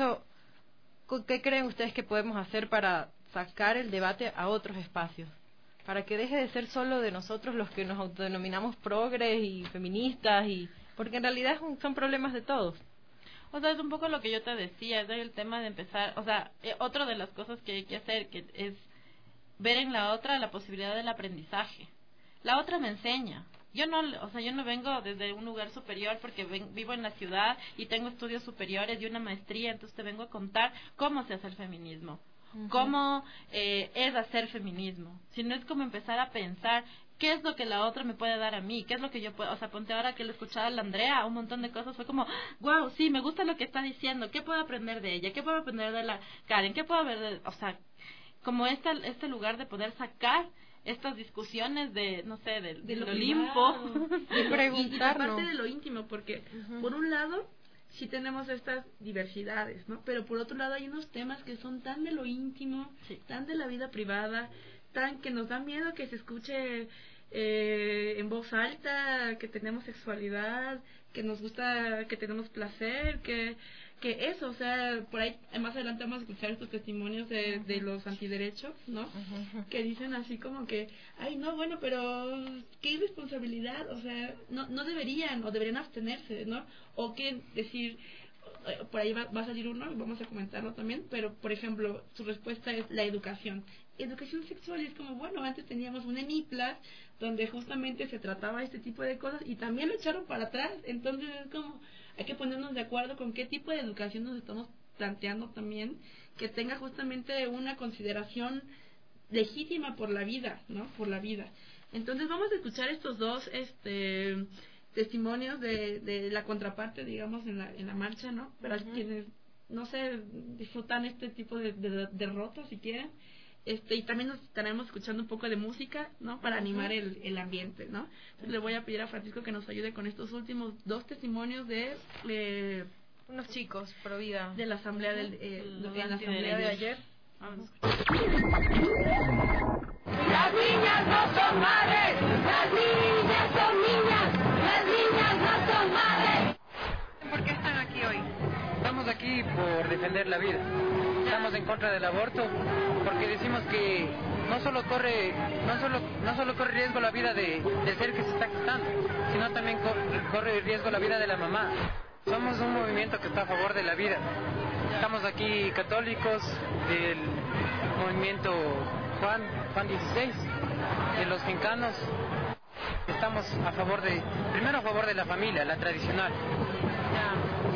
¿qué creen ustedes que podemos hacer para sacar el debate a otros espacios? Para que deje de ser solo de nosotros los que nos autodenominamos progres y feministas, porque en realidad son problemas de todos. O sea, es un poco lo que yo te decía, es el tema de empezar, otra de las cosas que hay que hacer, que es ver en la otra la posibilidad del aprendizaje. La otra me enseña. Yo no vengo desde un lugar superior porque vivo en la ciudad y tengo estudios superiores y una maestría, entonces te vengo a contar cómo se hace el feminismo, cómo es hacer feminismo. Sino es como empezar a pensar qué es lo que la otra me puede dar a mí, qué es lo que yo puedo, ponte ahora que le escuchaba a la Andrea, un montón de cosas, fue como, wow, sí, me gusta lo que está diciendo, ¿qué puedo aprender de ella? ¿Qué puedo aprender de la Karen? ¿Qué puedo ver como este lugar de poder sacar estas discusiones del Olimpo, de preguntarnos, y parte de lo íntimo, porque por un lado sí tenemos estas diversidades, ¿no? Pero por otro lado hay unos temas que son tan de lo íntimo, tan de la vida privada, tan que nos da miedo que se escuche en voz alta, que tenemos sexualidad, que nos gusta, que tenemos placer, que eso, por ahí más adelante vamos a escuchar estos testimonios de los antiderechos, ¿no? Que dicen así como que, ay, no, bueno, pero qué irresponsabilidad, no deberían, o deberían abstenerse, ¿no? O que decir, por ahí va a salir uno y vamos a comentarlo también, pero por ejemplo, su respuesta es la educación sexual, y es como, bueno, antes teníamos un ENIPLAS donde justamente se trataba este tipo de cosas y también lo echaron para atrás, entonces es como, hay que ponernos de acuerdo con qué tipo de educación nos estamos planteando también, que tenga justamente una consideración legítima por la vida, ¿no? Por la vida. Entonces vamos a escuchar estos dos testimonios de la contraparte, digamos, en la marcha, ¿no? Pero quienes, no sé, disfrutan este tipo de derrotas, si quieren. Y también nos estaremos escuchando un poco de música, ¿no? Para animar el ambiente, ¿no? Entonces le voy a pedir a Francisco que nos ayude con estos últimos dos testimonios de unos chicos pro vida de la asamblea de ayer. Las niñas no son madres, las niñas son niñas, las niñas no son madres. ¿Por qué están aquí hoy? Estamos aquí por defender la vida. Estamos en contra del aborto porque decimos que no solo corre riesgo la vida del ser que se está gestando, sino también corre riesgo la vida de la mamá. Somos un movimiento que está a favor de la vida. Estamos aquí católicos del movimiento Juan XVI, de los fincanos. Estamos primero a favor de la familia, la tradicional. Y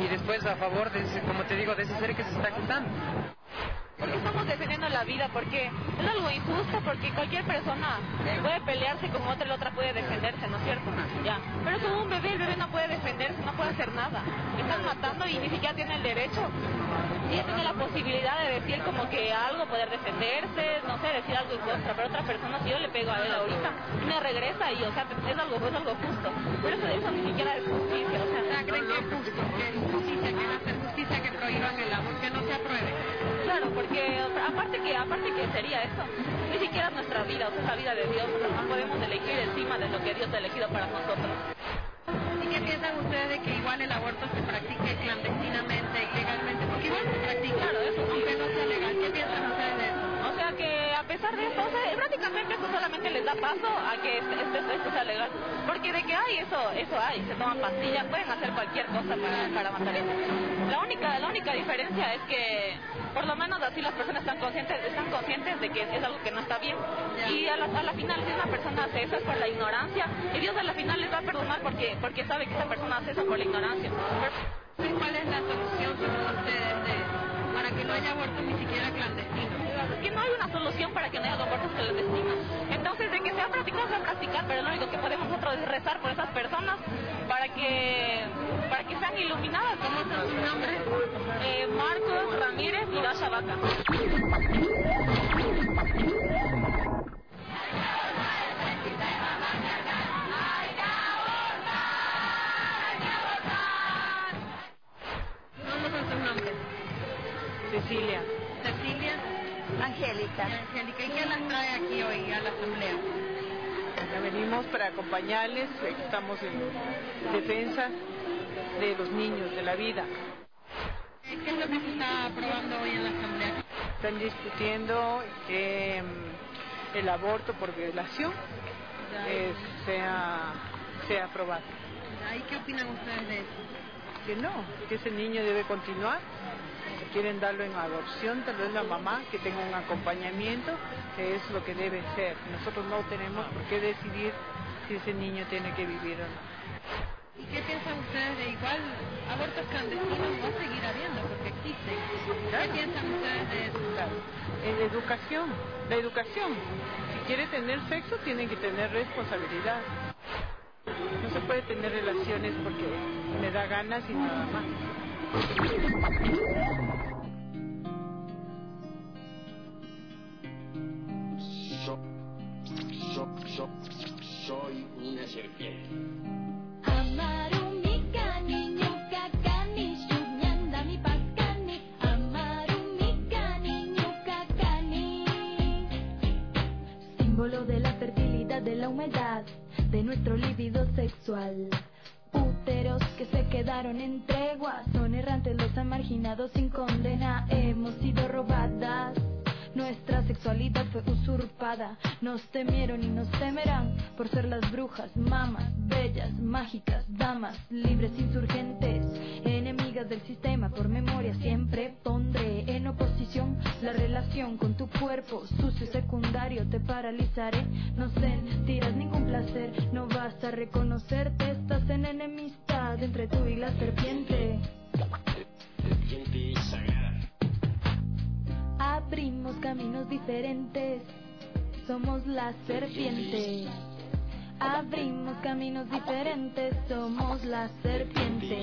después a favor de ese, como te digo, de ese ser que se está quitando. Porque estamos defendiendo la vida, porque es algo injusto, porque cualquier persona puede pelearse con otra y la otra puede defenderse, ¿no es cierto? Ya. Pero como un bebé, el bebé no puede defenderse, no puede hacer nada. Están matando y ni siquiera tiene el derecho. Y tiene la posibilidad de decir como que algo, poder defenderse, no sé, decir algo en contra. Pero otra persona, si yo le pego a él ahorita, me regresa y, o sea, es algo justo. Pero eso ni siquiera es justicia, o sea, ¿creen que es justo? ¿Que es justicia, que va a ser justicia que prohíban el aborto, que no se apruebe? Claro, porque o sea, aparte que sería eso, ni siquiera es nuestra vida, o sea, es la vida de Dios, o sea, no podemos elegir encima de lo que Dios ha elegido para nosotros. ¿Y qué piensan ustedes de que igual el aborto se practique clandestinamente, ilegalmente? Porque igual se practica, claro, eso sí. Aunque no sea legal. ¿Qué piensan ustedes de eso? O sea que a pesar de esto, o sea, prácticamente esto solamente les da paso a que esto sea legal. Porque de que hay eso hay, se toman pastillas, pueden hacer cualquier cosa para matar eso. La única diferencia es que por lo menos así las personas están conscientes de que es algo que no está bien. Y a la final, si una persona hace eso es por la ignorancia, y Dios a la final les va a perdonar porque sabe que esa persona hace eso por la ignorancia. ¿Cuál es la solución, según ustedes, para que no haya abortos ni siquiera clandestinos? Es que no hay una solución para que no haya abortos clandestinos. Entonces, de que sea practicado, se va a practicar, pero lo único que podemos nosotros es rezar por esas personas para que sean iluminadas. ¿Cómo son sus nombres? Marcos Ramírez y Dasha Vaca. ¿Cómo son sus nombres? Cecilia. Cecilia. Angélica. Angélica. ¿Y qué las trae aquí hoy a la asamblea? Ya venimos para acompañarles, estamos en defensa de los niños, de la vida. ¿Qué es lo que se está aprobando hoy en la asamblea? Están discutiendo que el aborto por violación sea aprobado. ¿Y qué opinan ustedes de eso? Que no, que ese niño debe continuar. Si quieren darlo en adopción, tal vez la mamá, que tenga un acompañamiento, que es lo que debe ser. Nosotros no tenemos por qué decidir si ese niño tiene que vivir o no. ¿Y qué piensan ustedes de igual abortos clandestinos va a seguir habiendo porque existen? ¿Qué piensan ustedes de eso? Claro. La educación. Si quiere tener sexo, tiene que tener responsabilidad. No se puede tener relaciones porque me da ganas y nada más. Soy una serpiente. Símbolo de la fertilidad, de la humedad, de nuestro líbido sexual. Úteros que se quedaron en tregua, son errantes, los han marginado sin condena. Hemos sido robadas, nuestra sexualidad fue usurpada. Nos temieron y nos temerán por ser las brujas, mamas, bellas, mágicas, damas, libres, insurgentes, enemigas del sistema. Por memoria siempre pondré en oposición la relación con tu cuerpo sucio y secundario. Te paralizaré, no sentirás ningún placer, no vas a reconocerte, estás en enemistad entre tú y la serpiente. Serpiente sagrada. Abrimos caminos diferentes, somos la serpiente. Abrimos caminos diferentes, somos la serpiente.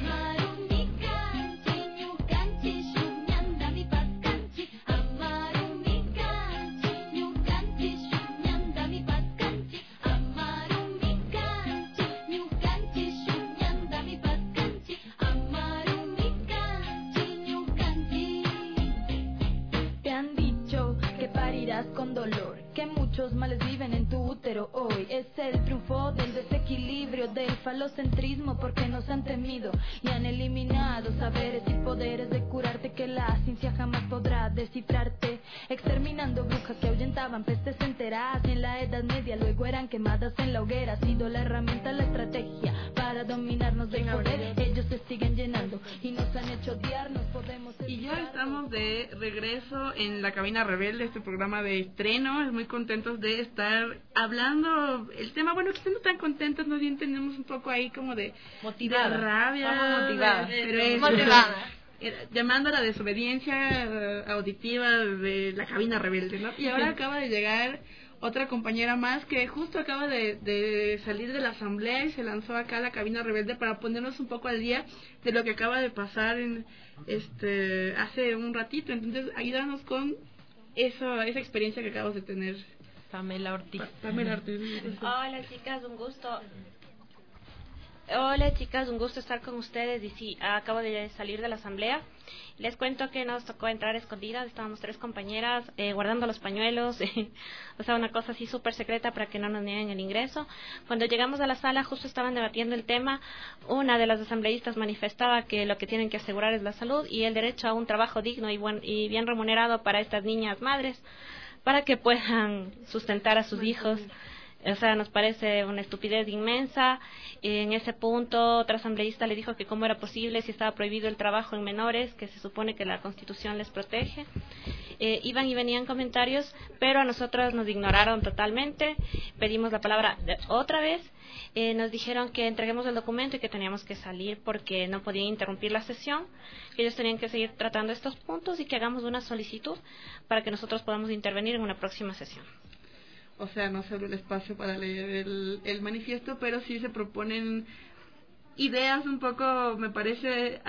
Con dolor, que muchos males viven en tu útero hoy. Es el triunfo del desequilibrio, del falocentrismo, porque nos han temido y han eliminado saberes y poderes de curarte que la ciencia jamás podrá descifrarte. Exterminando brujas que ahuyentaban pestes enteras y en la Edad Media luego eran quemadas en la hoguera. Ha sido la herramienta, la estrategia para dominarnos del poder. Ellos se siguen llenando y nos han hecho odiar, nos podemos... Y ya estamos de regreso en La Cabina Rebelde, este programa de estreno. Muy contentos de estar hablando el tema. Bueno, que estando tan contentos, más bien tenemos un poco ahí como de motivada, de rabia, motivada, motivada. Llamando a la desobediencia auditiva de La Cabina Rebelde, ¿no? Y ahora acaba de llegar otra compañera más que justo acaba de salir de la asamblea y se lanzó acá a La Cabina Rebelde para ponernos un poco al día de lo que acaba de pasar en hace un ratito. Entonces, ayúdanos con esa experiencia que acabas de tener. Pamela Ortiz. Pamela Ortiz. Hola chicas, un gusto. Hola chicas, un gusto estar con ustedes. Y sí, acabo de salir de la asamblea. Les cuento que nos tocó entrar escondidas, estábamos 3 compañeras guardando los pañuelos, o sea, una cosa así súper secreta para que no nos nieguen el ingreso. Cuando llegamos a la sala justo estaban debatiendo el tema, una de las asambleístas manifestaba que lo que tienen que asegurar es la salud y el derecho a un trabajo digno y bien remunerado para estas niñas madres, para que puedan sustentar a sus hijos. O sea, nos parece una estupidez inmensa. En ese punto, otra asambleísta le dijo que cómo era posible si estaba prohibido el trabajo en menores, que se supone que la Constitución les protege. Iban y venían comentarios, pero a nosotros nos ignoraron totalmente. Pedimos la palabra otra vez. Nos dijeron que entreguemos el documento y que teníamos que salir porque no podían interrumpir la sesión, que ellos tenían que seguir tratando estos puntos y que hagamos una solicitud para que nosotros podamos intervenir en una próxima sesión. O sea, no se abre el espacio para leer el manifiesto, pero sí se proponen ideas un poco, me parece,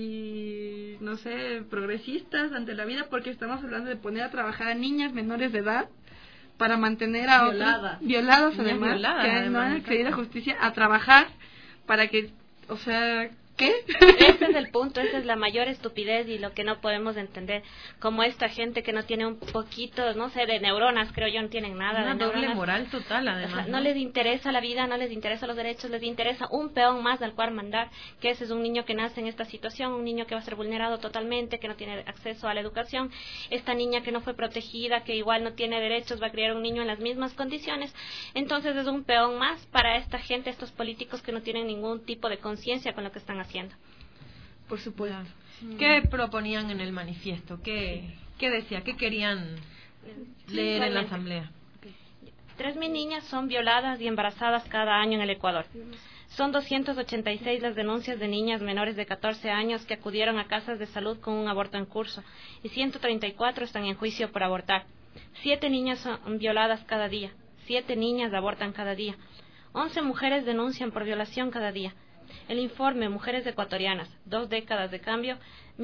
no sé, progresistas ante la vida, porque estamos hablando de poner a trabajar a niñas menores de edad para mantener a otras violadas además, que no han accedido a justicia, a trabajar para que, o sea... ¿Qué? Ese es el punto, esa es la mayor estupidez y lo que no podemos entender, como esta gente que no tiene un poquito, no sé, de neuronas, creo yo, no tienen nada una de neuronas. Doble moral total, además. O sea, no les interesa la vida, no les interesa los derechos, les interesa un peón más al cual mandar, que ese es un niño que nace en esta situación, un niño que va a ser vulnerado totalmente, que no tiene acceso a la educación, esta niña que no fue protegida, que igual no tiene derechos, va a criar un niño en las mismas condiciones. Entonces es un peón más para esta gente, estos políticos que no tienen ningún tipo de conciencia con lo que están haciendo. Por supuesto. ¿Qué proponían en el manifiesto? ¿Qué decía? ¿Qué querían leer en la asamblea? 3.000 niñas son violadas y embarazadas cada año en el Ecuador. Son 286 las denuncias de niñas menores de 14 años que acudieron a casas de salud con un aborto en curso y 134 están en juicio por abortar. 7 niñas son violadas cada día. 7 niñas abortan cada día. 11 mujeres denuncian por violación cada día. El informe Mujeres Ecuatorianas, 2 décadas de cambio,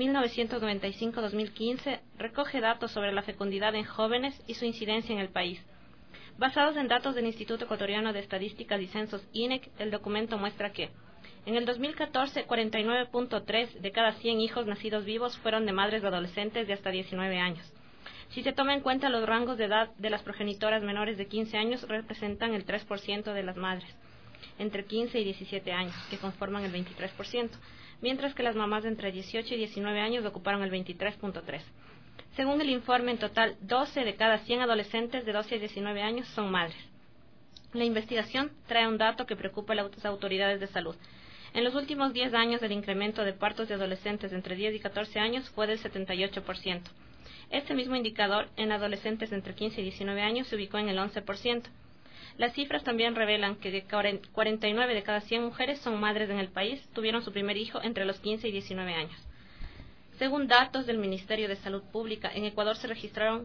1995-2015, recoge datos sobre la fecundidad en jóvenes y su incidencia en el país. Basados en datos del Instituto Ecuatoriano de Estadísticas y Censos INEC, el documento muestra que en el 2014, 49.3 de cada 100 hijos nacidos vivos fueron de madres adolescentes de hasta 19 años. Si se toma en cuenta los rangos de edad de las progenitoras menores de 15 años, representan el 3% de las madres entre 15 y 17 años, que conforman el 23%, mientras que las mamás de entre 18 y 19 años ocuparon el 23.3%. Según el informe, en total, 12 de cada 100 adolescentes de 12 a 19 años son madres. La investigación trae un dato que preocupa a las autoridades de salud. En los últimos 10 años, el incremento de partos de adolescentes entre 10 y 14 años fue del 78%. Este mismo indicador en adolescentes entre 15 y 19 años se ubicó en el 11%. Las cifras también revelan que de 49 de cada 100 mujeres son madres en el país, tuvieron su primer hijo entre los 15 y 19 años. Según datos del Ministerio de Salud Pública, en Ecuador se registraron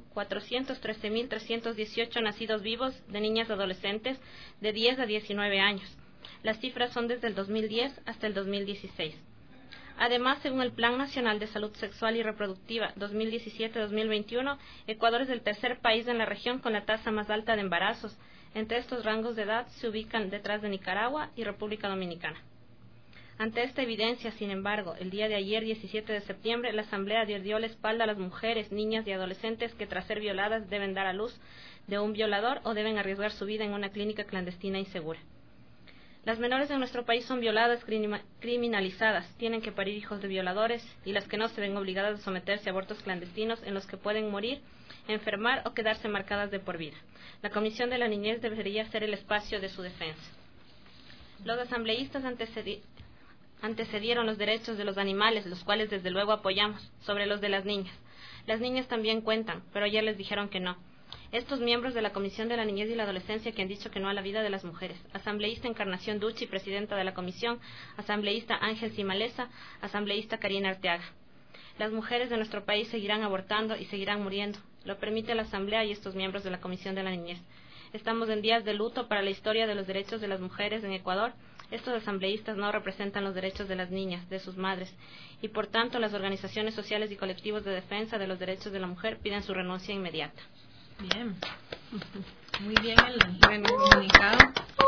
413.318 nacidos vivos de niñas y adolescentes de 10 a 19 años. Las cifras son desde el 2010 hasta el 2016. Además, según el Plan Nacional de Salud Sexual y Reproductiva 2017-2021, Ecuador es el tercer país en la región con la tasa más alta de embarazos. Entre estos rangos de edad se ubican detrás de Nicaragua y República Dominicana. Ante esta evidencia, sin embargo, el día de ayer, 17 de septiembre, la Asamblea dio la espalda a las mujeres, niñas y adolescentes que tras ser violadas deben dar a luz de un violador o deben arriesgar su vida en una clínica clandestina insegura. Las menores de nuestro país son violadas, criminalizadas, tienen que parir hijos de violadores y las que no se ven obligadas a someterse a abortos clandestinos en los que pueden morir, enfermar o quedarse marcadas de por vida. La Comisión de la Niñez debería ser el espacio de su defensa. Los asambleístas antecedieron los derechos de los animales, los cuales desde luego apoyamos, sobre los de las niñas. Las niñas también cuentan, pero ayer les dijeron que no. Estos miembros de la Comisión de la Niñez y la Adolescencia que han dicho que no a la vida de las mujeres. Asambleísta Encarnación Ducci, presidenta de la comisión. Asambleísta Ángel Simalesa. Asambleísta Karina Arteaga. Las mujeres de nuestro país seguirán abortando y seguirán muriendo. Lo permite la Asamblea y estos miembros de la Comisión de la Niñez. Estamos en días de luto para la historia de los derechos de las mujeres en Ecuador. Estos asambleístas no representan los derechos de las niñas, de sus madres, y por tanto las organizaciones sociales y colectivos de defensa de los derechos de la mujer piden su renuncia inmediata. Bien, muy bien el comunicado.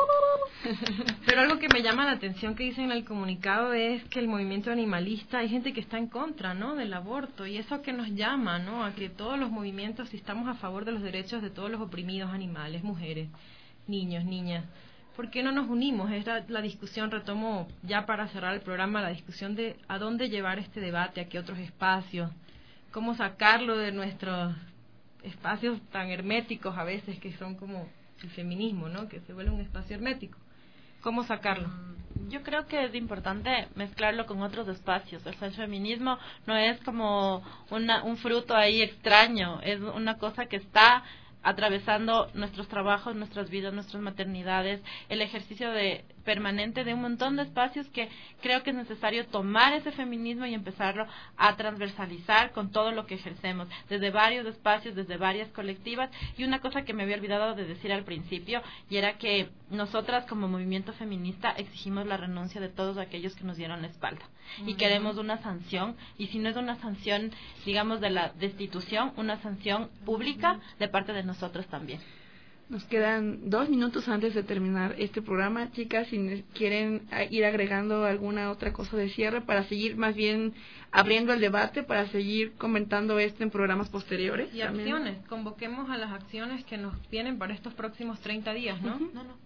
Pero algo que me llama la atención que dicen en el comunicado es que el movimiento animalista, hay gente que está en contra, ¿no?, del aborto, y eso que nos llama, ¿no?, a que todos los movimientos, si estamos a favor de los derechos de todos los oprimidos, animales, mujeres, niños, niñas, ¿por qué no nos unimos? Esta la discusión, retomo ya para cerrar el programa, la discusión de a dónde llevar este debate, a qué otros espacios, cómo sacarlo de nuestros espacios tan herméticos a veces que son como el feminismo, ¿no?, que se vuelve un espacio hermético. ¿Cómo sacarlo? Yo creo que es importante mezclarlo con otros espacios. El feminismo no es como un fruto ahí extraño, es una cosa que está atravesando nuestros trabajos, nuestras vidas, nuestras maternidades, el ejercicio permanente de un montón de espacios que creo que es necesario tomar ese feminismo y empezarlo a transversalizar con todo lo que ejercemos, desde varios espacios, desde varias colectivas. Y una cosa que me había olvidado de decir al principio, y era que nosotras como movimiento feminista exigimos la renuncia de todos aquellos que nos dieron la espalda. Y queremos una sanción, y si no es una sanción, digamos, de la destitución, una sanción pública de parte de nosotros también. Nos quedan 2 minutos antes de terminar este programa, chicas, si quieren ir agregando alguna otra cosa de cierre para seguir más bien abriendo el debate, para seguir comentando esto en programas posteriores. Y también acciones, convoquemos a las acciones que nos vienen para estos próximos 30 días, ¿no?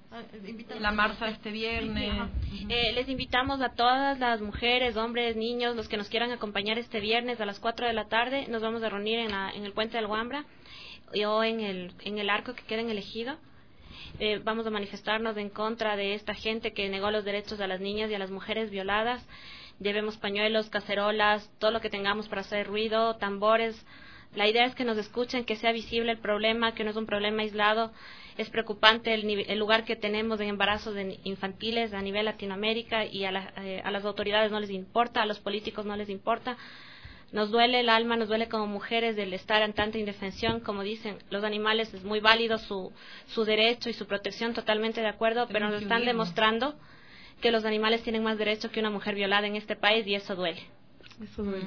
La marcha de este viernes. Les invitamos a todas las mujeres, hombres, niños, los que nos quieran acompañar este viernes a las 4 de la tarde. Nos vamos a reunir en el Puente del Guambra o en el arco que queda en el Ejido. Vamos a manifestarnos en contra de esta gente que negó los derechos a las niñas y a las mujeres violadas. Llevemos pañuelos, cacerolas, todo lo que tengamos para hacer ruido, tambores. La idea es que nos escuchen, que sea visible el problema, que no es un problema aislado. Es preocupante el lugar que tenemos en embarazos infantiles a nivel Latinoamérica, y a las autoridades no les importa, a los políticos no les importa. Nos duele el alma, nos duele como mujeres el estar en tanta indefensión. Como dicen, los animales es muy válido su derecho y su protección, totalmente de acuerdo, pero nos están demostrando que los animales tienen más derecho que una mujer violada en este país, y eso duele. Eso duele.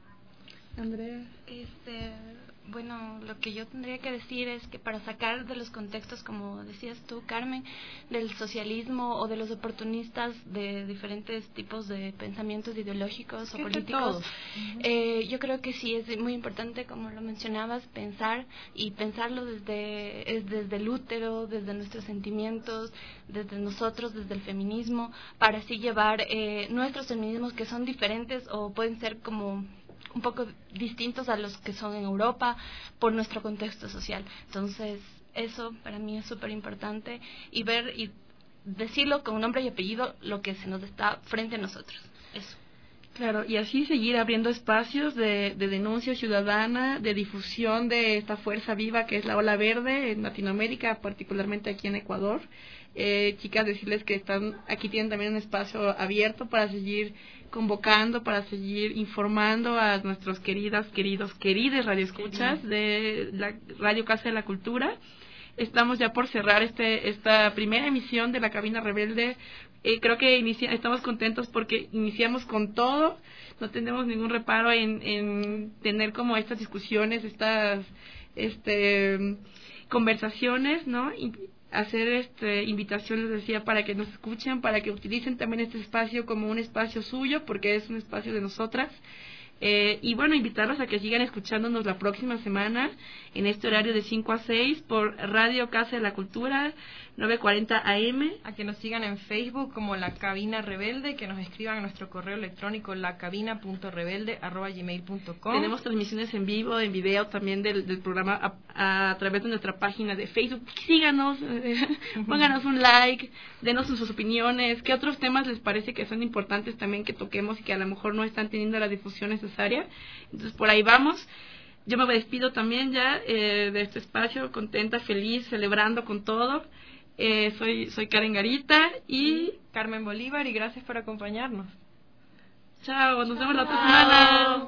Andrea. Bueno, lo que yo tendría que decir es que para sacar de los contextos, como decías tú, Carmen, del socialismo o de los oportunistas de diferentes tipos de pensamientos ideológicos o políticos, yo creo que sí es muy importante, como lo mencionabas, pensar y pensarlo desde el útero, desde nuestros sentimientos, desde nosotros, desde el feminismo, para así llevar nuestros feminismos, que son diferentes o pueden ser como un poco distintos a los que son en Europa por nuestro contexto social. Entonces, eso para mí es súper importante, y ver y decirlo con nombre y apellido lo que se nos está frente a nosotros. Eso. Claro, y así seguir abriendo espacios de denuncia ciudadana, de difusión de esta fuerza viva que es la Ola Verde en Latinoamérica, particularmente aquí en Ecuador. Chicas, decirles que aquí tienen también un espacio abierto para seguir convocando, para seguir informando a nuestros queridas radioescuchas de la Radio Casa de la Cultura. Estamos ya por cerrar esta primera emisión de la Cabina Rebelde. Creo que estamos contentos porque iniciamos con todo. No tenemos ningún reparo en tener como estas discusiones, estas conversaciones, ¿no? Y hacer invitaciones, decía, para que nos escuchen, para que utilicen también este espacio como un espacio suyo, porque es un espacio de nosotras. Y bueno, invitarlos a que sigan escuchándonos la próxima semana en este horario de 5 a 6 por Radio Casa de la Cultura 940 AM. A que nos sigan en Facebook como La Cabina Rebelde, que nos escriban a nuestro correo electrónico lacabina.rebelde@gmail.com. Tenemos transmisiones en vivo, en video también del programa a través de nuestra página de Facebook. Síganos, pónganos un like, denos sus opiniones, qué otros temas les parece que son importantes también que toquemos y que a lo mejor no están teniendo la difusión necesaria. Entonces por ahí vamos. Yo me despido también ya de este espacio, contenta, feliz, celebrando con todo. Soy Karen Garita y Carmen Bolívar, y gracias por acompañarnos. Chao, nos vemos la otra semana.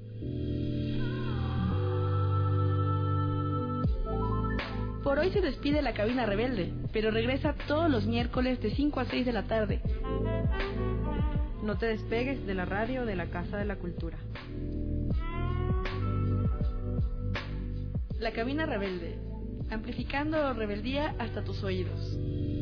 Por hoy se despide La Cabina Rebelde, pero regresa todos los miércoles de 5 a 6 de la tarde. No te despegues de la radio de la Casa de la Cultura. La Cabina Rebelde, amplificando rebeldía hasta tus oídos.